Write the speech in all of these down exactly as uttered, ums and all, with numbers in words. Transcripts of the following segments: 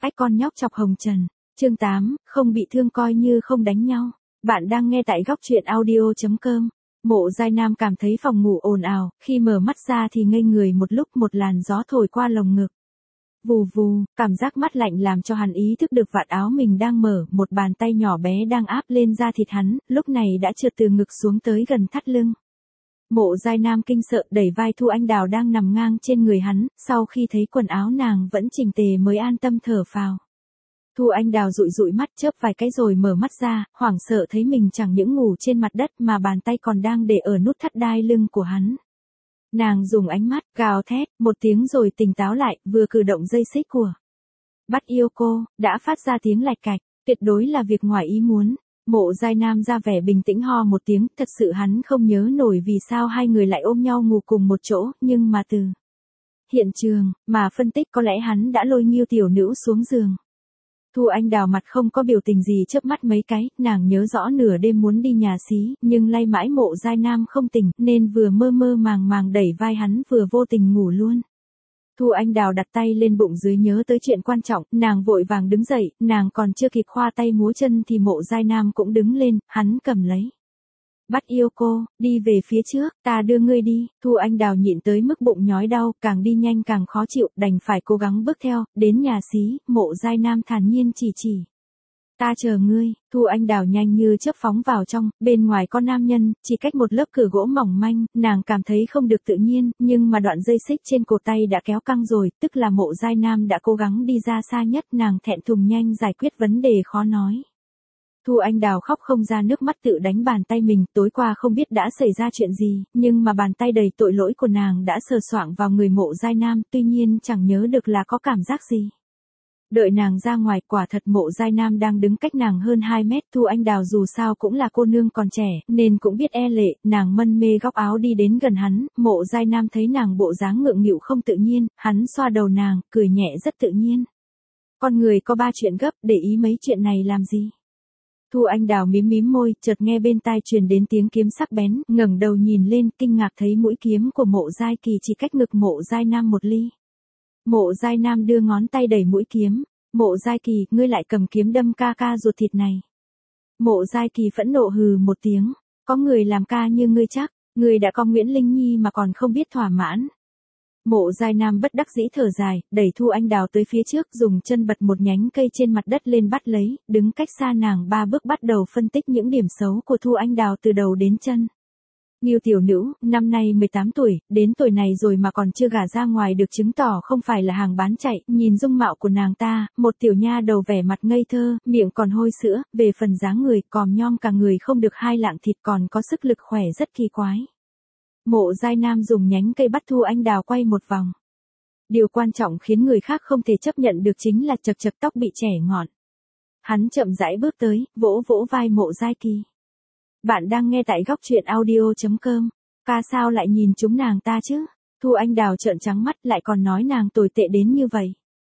Ách con nhóc chọc hồng trần. Chương tám, không bị thương coi như không đánh nhau. Bạn đang nghe tại góc truyện audio chấm com. Mộ Giai Nam cảm thấy phòng ngủ ồn ào, khi mở mắt ra thì ngây người một lúc, một làn gió thổi qua lồng ngực. Vù vù, cảm giác mát lạnh làm cho hắn ý thức được vạt áo mình đang mở, một bàn tay nhỏ bé đang áp lên da thịt hắn, lúc này đã trượt từ ngực xuống tới gần thắt lưng. Mộ Giai Nam kinh sợ đẩy vai Thu Anh Đào đang nằm ngang trên người hắn, sau khi thấy quần áo nàng vẫn chỉnh tề mới an tâm thở phào. Thu Anh Đào dụi dụi mắt chớp vài cái rồi mở mắt ra, hoảng sợ thấy mình chẳng những ngủ trên mặt đất mà bàn tay còn đang để ở nút thắt đai lưng của hắn. Nàng dùng ánh mắt, gào thét, một tiếng rồi tỉnh táo lại, vừa cử động dây xích của bắt yêu cô, đã phát ra tiếng lạch cạch, tuyệt đối là việc ngoài ý muốn. Mộ Giai Nam ra vẻ bình tĩnh ho một tiếng, thật sự hắn không nhớ nổi vì sao hai người lại ôm nhau ngủ cùng một chỗ, nhưng mà từ hiện trường, mà phân tích có lẽ hắn đã lôi Nghiêu tiểu nữ xuống giường. Thu Anh Đào mặt không có biểu tình gì chớp mắt mấy cái, nàng nhớ rõ nửa đêm muốn đi nhà xí, nhưng lay mãi Mộ Giai Nam không tỉnh, nên vừa mơ mơ màng màng đẩy vai hắn vừa vô tình ngủ luôn. Thu Anh Đào đặt tay lên bụng dưới nhớ tới chuyện quan trọng, nàng vội vàng đứng dậy, nàng còn chưa kịp khoa tay múa chân thì Mộ Giai Nam cũng đứng lên, hắn cầm lấy bắt yêu cô, đi về phía trước, ta đưa ngươi đi. Thu Anh Đào nhịn tới mức bụng nhói đau, càng đi nhanh càng khó chịu, đành phải cố gắng bước theo, đến nhà xí, Mộ Giai Nam thản nhiên chỉ chỉ. Ta chờ ngươi. Thu Anh Đào nhanh như chớp phóng vào trong, bên ngoài có nam nhân, chỉ cách một lớp cửa gỗ mỏng manh, nàng cảm thấy không được tự nhiên, nhưng mà đoạn dây xích trên cổ tay đã kéo căng rồi, tức là Mộ Giai Nam đã cố gắng đi ra xa nhất, nàng thẹn thùng nhanh giải quyết vấn đề khó nói. Thu Anh Đào khóc không ra nước mắt tự đánh bàn tay mình, tối qua không biết đã xảy ra chuyện gì, nhưng mà bàn tay đầy tội lỗi của nàng đã sờ soạng vào người Mộ Giai Nam, tuy nhiên chẳng nhớ được là có cảm giác gì. Đợi nàng ra ngoài, quả thật Mộ Giai Nam đang đứng cách nàng hơn hai mét, Thu Anh Đào dù sao cũng là cô nương còn trẻ, nên cũng biết e lệ, nàng mân mê góc áo đi đến gần hắn, Mộ Giai Nam thấy nàng bộ dáng ngượng nghịu không tự nhiên, hắn xoa đầu nàng, cười nhẹ rất tự nhiên. Con người có ba chuyện gấp, để ý mấy chuyện này làm gì? Thu Anh Đào mím mím môi, chợt nghe bên tai truyền đến tiếng kiếm sắc bén, ngẩng đầu nhìn lên, kinh ngạc thấy mũi kiếm của Mộ Giai Kỳ chỉ cách ngực Mộ Giai Nam một ly. Mộ Giai Nam đưa ngón tay đẩy mũi kiếm, Mộ Giai Kỳ, ngươi lại cầm kiếm đâm ca ca ruột thịt này. Mộ Giai Kỳ phẫn nộ hừ một tiếng, có người làm ca như ngươi chắc, ngươi đã có Nguyễn Linh Nhi mà còn không biết thỏa mãn. Mộ Giai Nam bất đắc dĩ thở dài, đẩy Thu Anh Đào tới phía trước, dùng chân bật một nhánh cây trên mặt đất lên bắt lấy, đứng cách xa nàng ba bước bắt đầu phân tích những điểm xấu của Thu Anh Đào từ đầu đến chân. Nghiêu tiểu nữ, năm nay mười tám tuổi, đến tuổi này rồi mà còn chưa gả ra ngoài được chứng tỏ không phải là hàng bán chạy, nhìn dung mạo của nàng ta, một tiểu nha đầu vẻ mặt ngây thơ, miệng còn hôi sữa, về phần dáng người, còm nhom cả người không được hai lạng thịt còn có sức lực khỏe rất kỳ quái. Mộ Giai Nam dùng nhánh cây bắt Thu Anh Đào quay một vòng. Điều quan trọng khiến người khác không thể chấp nhận được chính là chật chật tóc bị chẻ ngọn. Hắn chậm rãi bước tới, vỗ vỗ vai Mộ Giai Kỳ. Bạn đang nghe tại góc truyện audio chấm com. Ca sao lại nhìn chúng nàng ta chứ? Thu Anh Đào trợn trắng mắt lại còn nói nàng tồi tệ đến như vậy.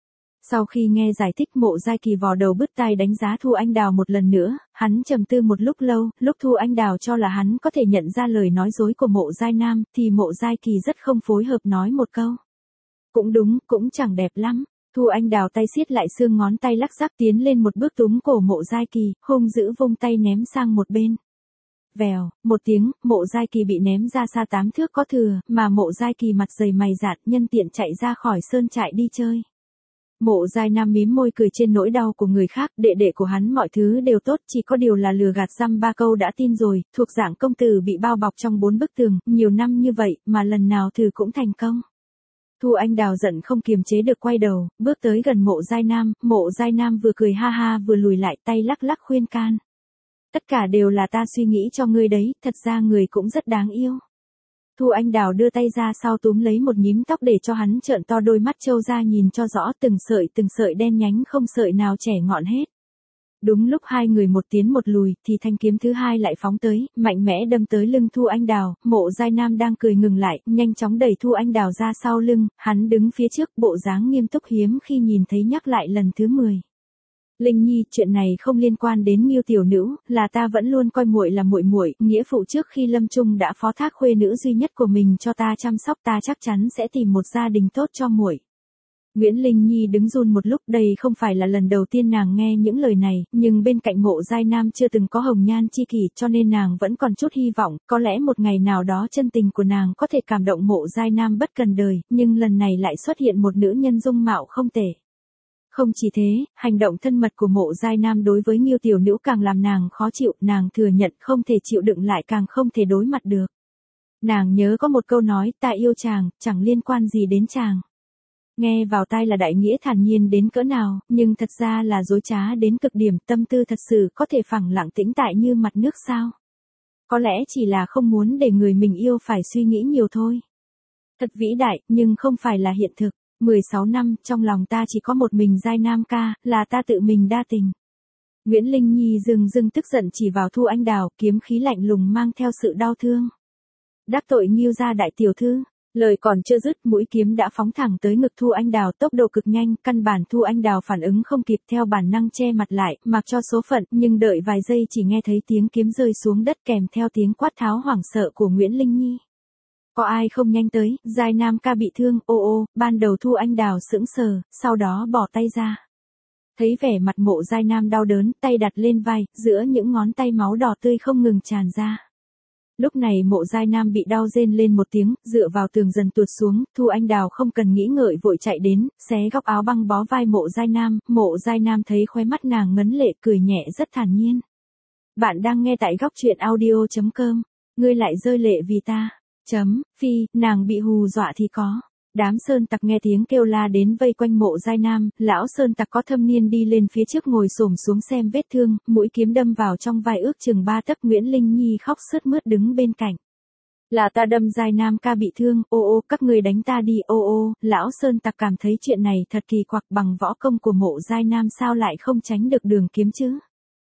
Sau khi nghe giải thích, Mộ Giai Kỳ vò đầu bứt tai đánh giá Thu Anh Đào một lần nữa, hắn trầm tư một lúc lâu, lúc Thu Anh Đào cho là hắn có thể nhận ra lời nói dối của Mộ Giai Nam, thì Mộ Giai Kỳ rất không phối hợp nói một câu. Cũng đúng, cũng chẳng đẹp lắm. Thu Anh Đào tay siết lại xương ngón tay lắc rắc tiến lên một bước túm cổ Mộ Giai Kỳ, hung dữ vung tay ném sang một bên. Vèo, một tiếng, Mộ Giai Kỳ bị ném ra xa tám thước có thừa, mà Mộ Giai Kỳ mặt dày mày dạn nhân tiện chạy ra khỏi sơn trại đi chơi. Mộ Giai Nam mím môi cười trên nỗi đau của người khác, đệ đệ của hắn mọi thứ đều tốt, chỉ có điều là lừa gạt dăm ba câu đã tin rồi, thuộc dạng công tử bị bao bọc trong bốn bức tường, nhiều năm như vậy, mà lần nào thử cũng thành công. Thu Anh Đào giận không kiềm chế được quay đầu, bước tới gần Mộ Giai Nam, Mộ Giai Nam vừa cười ha ha vừa lùi lại tay lắc lắc khuyên can. Tất cả đều là ta suy nghĩ cho ngươi đấy, thật ra người cũng rất đáng yêu. Thu Anh Đào đưa tay ra sau túm lấy một nhím tóc để cho hắn trợn to đôi mắt trâu ra nhìn cho rõ, từng sợi từng sợi đen nhánh không sợi nào chẻ ngọn hết. Đúng lúc hai người một tiến một lùi, thì thanh kiếm thứ hai lại phóng tới, mạnh mẽ đâm tới lưng Thu Anh Đào, Mộ Giai Nam đang cười ngừng lại, nhanh chóng đẩy Thu Anh Đào ra sau lưng, hắn đứng phía trước, bộ dáng nghiêm túc hiếm khi nhìn thấy nhắc lại lần thứ mười. Linh Nhi, chuyện này không liên quan đến Nghiêu tiểu nữ, là ta vẫn luôn coi muội là muội muội, nghĩa phụ trước khi lâm chung đã phó thác khuê nữ duy nhất của mình cho ta chăm sóc, ta chắc chắn sẽ tìm một gia đình tốt cho muội. Nguyễn Linh Nhi đứng run một lúc, đây không phải là lần đầu tiên nàng nghe những lời này, nhưng bên cạnh Mộ Giai Nam chưa từng có hồng nhan chi kỷ cho nên nàng vẫn còn chút hy vọng, có lẽ một ngày nào đó chân tình của nàng có thể cảm động Mộ Giai Nam bất cần đời, nhưng lần này lại xuất hiện một nữ nhân dung mạo không tệ. Không chỉ thế, hành động thân mật của Mộ Giai Nam đối với Nghiêu tiểu nữ càng làm nàng khó chịu, nàng thừa nhận không thể chịu đựng lại càng không thể đối mặt được. Nàng nhớ có một câu nói, ta yêu chàng, chẳng liên quan gì đến chàng. Nghe vào tai là đại nghĩa thản nhiên đến cỡ nào, nhưng thật ra là dối trá đến cực điểm, tâm tư thật sự có thể phẳng lặng tĩnh tại như mặt nước sao. Có lẽ chỉ là không muốn để người mình yêu phải suy nghĩ nhiều thôi. Thật vĩ đại, nhưng không phải là hiện thực. mười sáu năm, trong lòng ta chỉ có một mình Giai Nam ca, là ta tự mình đa tình. Nguyễn Linh Nhi dừng dừng tức giận chỉ vào Thu Anh Đào, kiếm khí lạnh lùng mang theo sự đau thương. Đắc tội Nghiêu gia đại tiểu thư. Lời còn chưa dứt, mũi kiếm đã phóng thẳng tới ngực Thu Anh Đào, tốc độ cực nhanh, căn bản Thu Anh Đào phản ứng không kịp, theo bản năng che mặt lại, mặc cho số phận, nhưng đợi vài giây chỉ nghe thấy tiếng kiếm rơi xuống đất kèm theo tiếng quát tháo hoảng sợ của Nguyễn Linh Nhi. Có ai không nhanh tới, Giai Nam ca bị thương, ô ô, ban đầu Thu Anh Đào sững sờ, sau đó bỏ tay ra. Thấy vẻ mặt Mộ Giai Nam đau đớn, tay đặt lên vai, giữa những ngón tay máu đỏ tươi không ngừng tràn ra. Lúc này Mộ Giai Nam bị đau rên lên một tiếng, dựa vào tường dần tuột xuống, Thu Anh Đào không cần nghĩ ngợi vội chạy đến, xé góc áo băng bó vai Mộ Giai Nam, Mộ Giai Nam thấy khóe mắt nàng ngấn lệ cười nhẹ rất thản nhiên. Bạn đang nghe tại góc truyện audio chấm com, ngươi lại rơi lệ vì ta, chấm, phi, nàng bị hù dọa thì có. Đám sơn tặc nghe tiếng kêu la đến vây quanh Mộ Giai Nam, lão sơn tặc có thâm niên đi lên phía trước ngồi xổm xuống xem vết thương, mũi kiếm đâm vào trong vai ước chừng ba tấc. Nguyễn Linh Nhi khóc sướt mướt đứng bên cạnh. Là ta đâm Giai Nam ca bị thương, ô ô, các người đánh ta đi, ô ô, lão sơn tặc cảm thấy chuyện này thật kỳ quặc, bằng võ công của Mộ Giai Nam sao lại không tránh được đường kiếm chứ.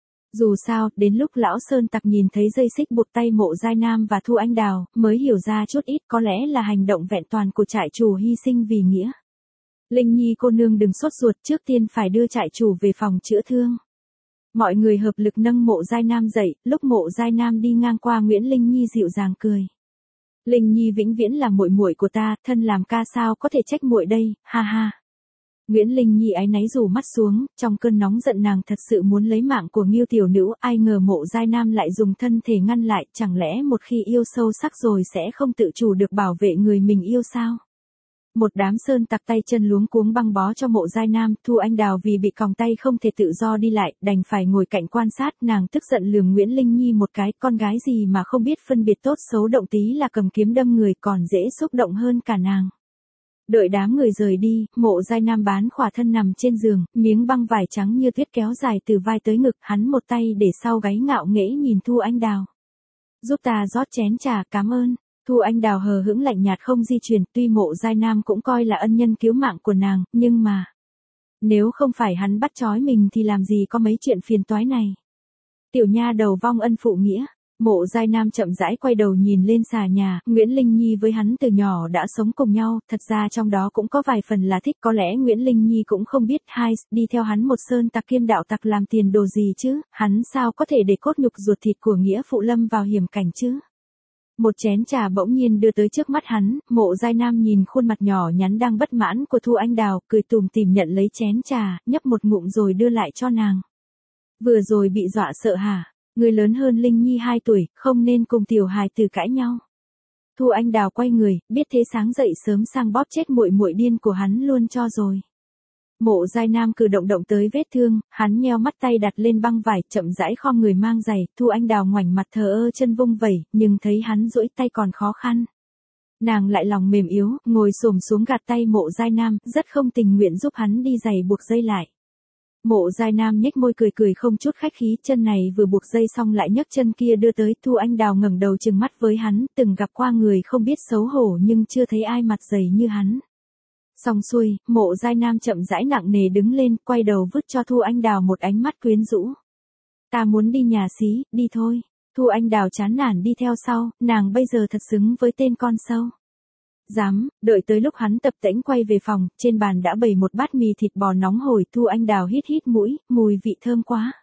Dù sao, đến lúc lão sơn tặc nhìn thấy dây xích buộc tay Mộ Giai Nam và Thu Anh Đào, mới hiểu ra chút ít, có lẽ là hành động vẹn toàn của trại chủ hy sinh vì nghĩa. Linh Nhi cô nương đừng sốt ruột, trước tiên phải đưa trại chủ về phòng chữa thương. Mọi người hợp lực nâng Mộ Giai Nam dậy, lúc Mộ Giai Nam đi ngang qua Nguyễn Linh Nhi dịu dàng cười. Linh Nhi vĩnh viễn là muội muội của ta, thân làm ca sao có thể trách muội đây, ha ha. Nguyễn Linh Nhi áy náy rủ mắt xuống, trong cơn nóng giận nàng thật sự muốn lấy mạng của Nghiêu tiểu nữ, ai ngờ Mộ Giai Nam lại dùng thân thể ngăn lại, chẳng lẽ một khi yêu sâu sắc rồi sẽ không tự chủ được bảo vệ người mình yêu sao? Một đám sơn tặc tay chân luống cuống băng bó cho Mộ Giai Nam, Thu Anh Đào vì bị còng tay không thể tự do đi lại, đành phải ngồi cạnh quan sát, nàng tức giận lườm Nguyễn Linh Nhi một cái, con gái gì mà không biết phân biệt tốt xấu, động tí là cầm kiếm đâm người còn dễ xúc động hơn cả nàng. Đợi đám người rời đi, Mộ Giai Nam bán khỏa thân nằm trên giường, miếng băng vải trắng như tuyết kéo dài từ vai tới ngực, hắn một tay để sau gáy ngạo nghễ nhìn Thu Anh Đào. Giúp ta rót chén trà, cảm ơn. Thu Anh Đào hờ hững lạnh nhạt không di chuyển, tuy Mộ Giai Nam cũng coi là ân nhân cứu mạng của nàng, nhưng mà nếu không phải hắn bắt trói mình thì làm gì có mấy chuyện phiền toái này. Tiểu nha đầu vong ân phụ nghĩa. Mộ Giai Nam chậm rãi quay đầu nhìn lên xà nhà, Nguyễn Linh Nhi với hắn từ nhỏ đã sống cùng nhau, thật ra trong đó cũng có vài phần là thích, có lẽ Nguyễn Linh Nhi cũng không biết, hai, đi theo hắn một sơn tặc kiêm đạo tặc làm tiền đồ gì chứ, hắn sao có thể để cốt nhục ruột thịt của nghĩa phụ lâm vào hiểm cảnh chứ. Một chén trà bỗng nhiên đưa tới trước mắt hắn, Mộ Giai Nam nhìn khuôn mặt nhỏ nhắn đang bất mãn của Thu Anh Đào, cười tủm tỉm nhận lấy chén trà, nhấp một ngụm rồi đưa lại cho nàng. Vừa rồi bị dọa sợ hả? Người lớn hơn Linh Nhi hai tuổi, không nên cùng tiểu hài tử cãi nhau. Thu Anh Đào quay người, biết thế sáng dậy sớm sang bóp chết muội muội điên của hắn luôn cho rồi. Mộ Giai Nam cử động động tới vết thương, hắn nheo mắt tay đặt lên băng vải, chậm rãi khom người mang giày, Thu Anh Đào ngoảnh mặt thờ ơ chân vung vẩy, nhưng thấy hắn duỗi tay còn khó khăn. Nàng lại lòng mềm yếu, ngồi xổm xuống gạt tay Mộ Giai Nam, rất không tình nguyện giúp hắn đi giày buộc dây lại. Mộ Giai Nam nhếch môi cười cười không chút khách khí, chân này vừa buộc dây xong lại nhấc chân kia đưa tới, Thu Anh Đào ngẩng đầu trừng mắt với hắn, từng gặp qua người không biết xấu hổ nhưng chưa thấy ai mặt dày như hắn. Xong xuôi, Mộ Giai Nam chậm rãi nặng nề đứng lên, quay đầu vứt cho Thu Anh Đào một ánh mắt quyến rũ. Ta muốn đi nhà xí, đi thôi. Thu Anh Đào chán nản đi theo sau, nàng bây giờ thật xứng với tên con sâu. Dám, đợi tới lúc hắn tập tễnh quay về phòng, trên bàn đã bày một bát mì thịt bò nóng hổi, Thu Anh Đào hít hít mũi, mùi vị thơm quá.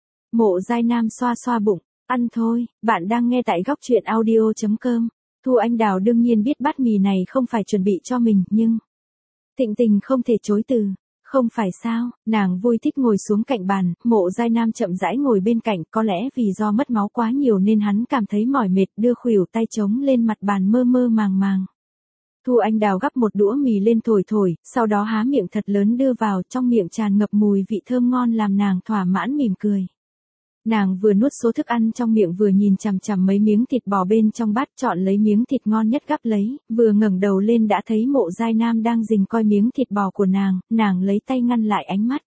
Mộ Giai Nam xoa xoa bụng, ăn thôi, bạn đang nghe tại góc truyện audio chấm com. Thu Anh Đào đương nhiên biết bát mì này không phải chuẩn bị cho mình, nhưng Thịnh Tình không thể chối từ. Không phải sao, nàng vui thích ngồi xuống cạnh bàn, Mộ Giai Nam chậm rãi ngồi bên cạnh, có lẽ vì do mất máu quá nhiều nên hắn cảm thấy mỏi mệt, đưa khuỷu tay trống lên mặt bàn mơ mơ màng màng. Thu Anh Đào gắp một đũa mì lên thổi thổi, sau đó há miệng thật lớn đưa vào, trong miệng tràn ngập mùi vị thơm ngon làm nàng thỏa mãn mỉm cười. Nàng vừa nuốt số thức ăn trong miệng vừa nhìn chằm chằm mấy miếng thịt bò bên trong bát, chọn lấy miếng thịt ngon nhất gắp lấy, vừa ngẩng đầu lên đã thấy Mộ Giai Nam đang rình coi miếng thịt bò của nàng, nàng lấy tay ngăn lại ánh mắt.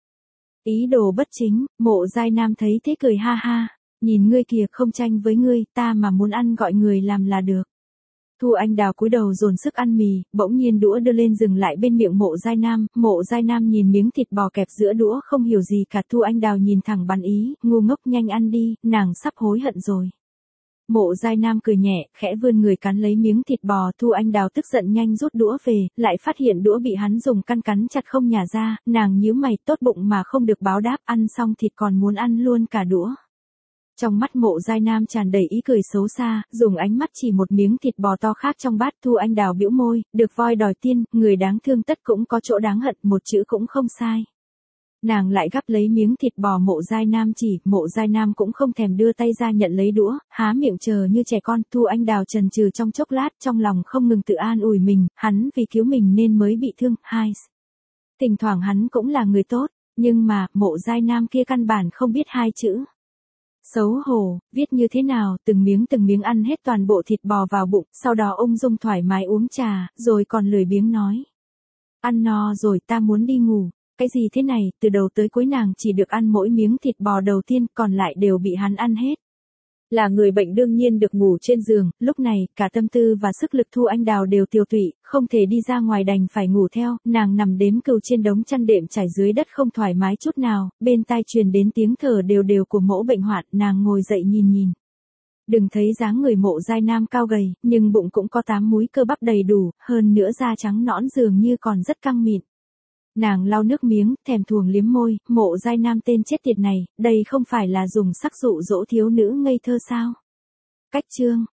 Ý đồ bất chính, Mộ Giai Nam thấy thế cười ha ha, nhìn ngươi kìa, không tranh với ngươi, ta mà muốn ăn gọi người làm là được. Thu Anh Đào cúi đầu dồn sức ăn mì, bỗng nhiên đũa đưa lên dừng lại bên miệng Mộ Giai Nam, Mộ Giai Nam nhìn miếng thịt bò kẹp giữa đũa không hiểu gì cả. Thu Anh Đào nhìn thẳng bắn ý, ngu ngốc, nhanh ăn đi, nàng sắp hối hận rồi. Mộ Giai Nam cười nhẹ, khẽ vươn người cắn lấy miếng thịt bò. Thu Anh Đào tức giận nhanh rút đũa về, lại phát hiện đũa bị hắn dùng căn cắn chặt không nhả ra, nàng nhíu mày, tốt bụng mà không được báo đáp, ăn xong thịt còn muốn ăn luôn cả đũa. Trong mắt Mộ Giai Nam tràn đầy ý cười xấu xa, dùng ánh mắt chỉ một miếng thịt bò to khác trong bát. Thu Anh Đào bĩu môi, được voi đòi tiên, người đáng thương tất cũng có chỗ đáng hận, một chữ cũng không sai. Nàng lại gắp lấy miếng thịt bò Mộ Giai Nam chỉ, Mộ Giai Nam cũng không thèm đưa tay ra nhận lấy đũa, há miệng chờ như trẻ con. Thu Anh Đào chần chừ trong chốc lát, trong lòng không ngừng tự an ủi mình, hắn vì cứu mình nên mới bị thương, hai. Thỉnh thoảng hắn cũng là người tốt, nhưng mà, Mộ Giai Nam kia căn bản không biết hai chữ. Xấu hổ, viết như thế nào, từng miếng từng miếng ăn hết toàn bộ thịt bò vào bụng, sau đó ung dung thoải mái uống trà, rồi còn lười biếng nói. Ăn no rồi, ta muốn đi ngủ. Cái gì thế này, từ đầu tới cuối nàng chỉ được ăn mỗi miếng thịt bò đầu tiên, còn lại đều bị hắn ăn hết. Là người bệnh đương nhiên được ngủ trên giường, lúc này, cả tâm tư và sức lực Thu Anh Đào đều tiêu tụy, không thể đi ra ngoài đành phải ngủ theo, nàng nằm đếm cừu trên đống chăn đệm trải dưới đất không thoải mái chút nào, bên tai truyền đến tiếng thở đều đều của mỗ bệnh hoạn, nàng ngồi dậy nhìn nhìn. Đừng thấy dáng người Mộ Giai Nam cao gầy, nhưng bụng cũng có tám múi cơ bắp đầy đủ, hơn nữa da trắng nõn dường như còn rất căng mịn. Nàng lau nước miếng, thèm thuồng liếm môi, Mộ Giai Nam tên chết tiệt này, đây không phải là dùng sắc dụ dỗ thiếu nữ ngây thơ sao? Cách chương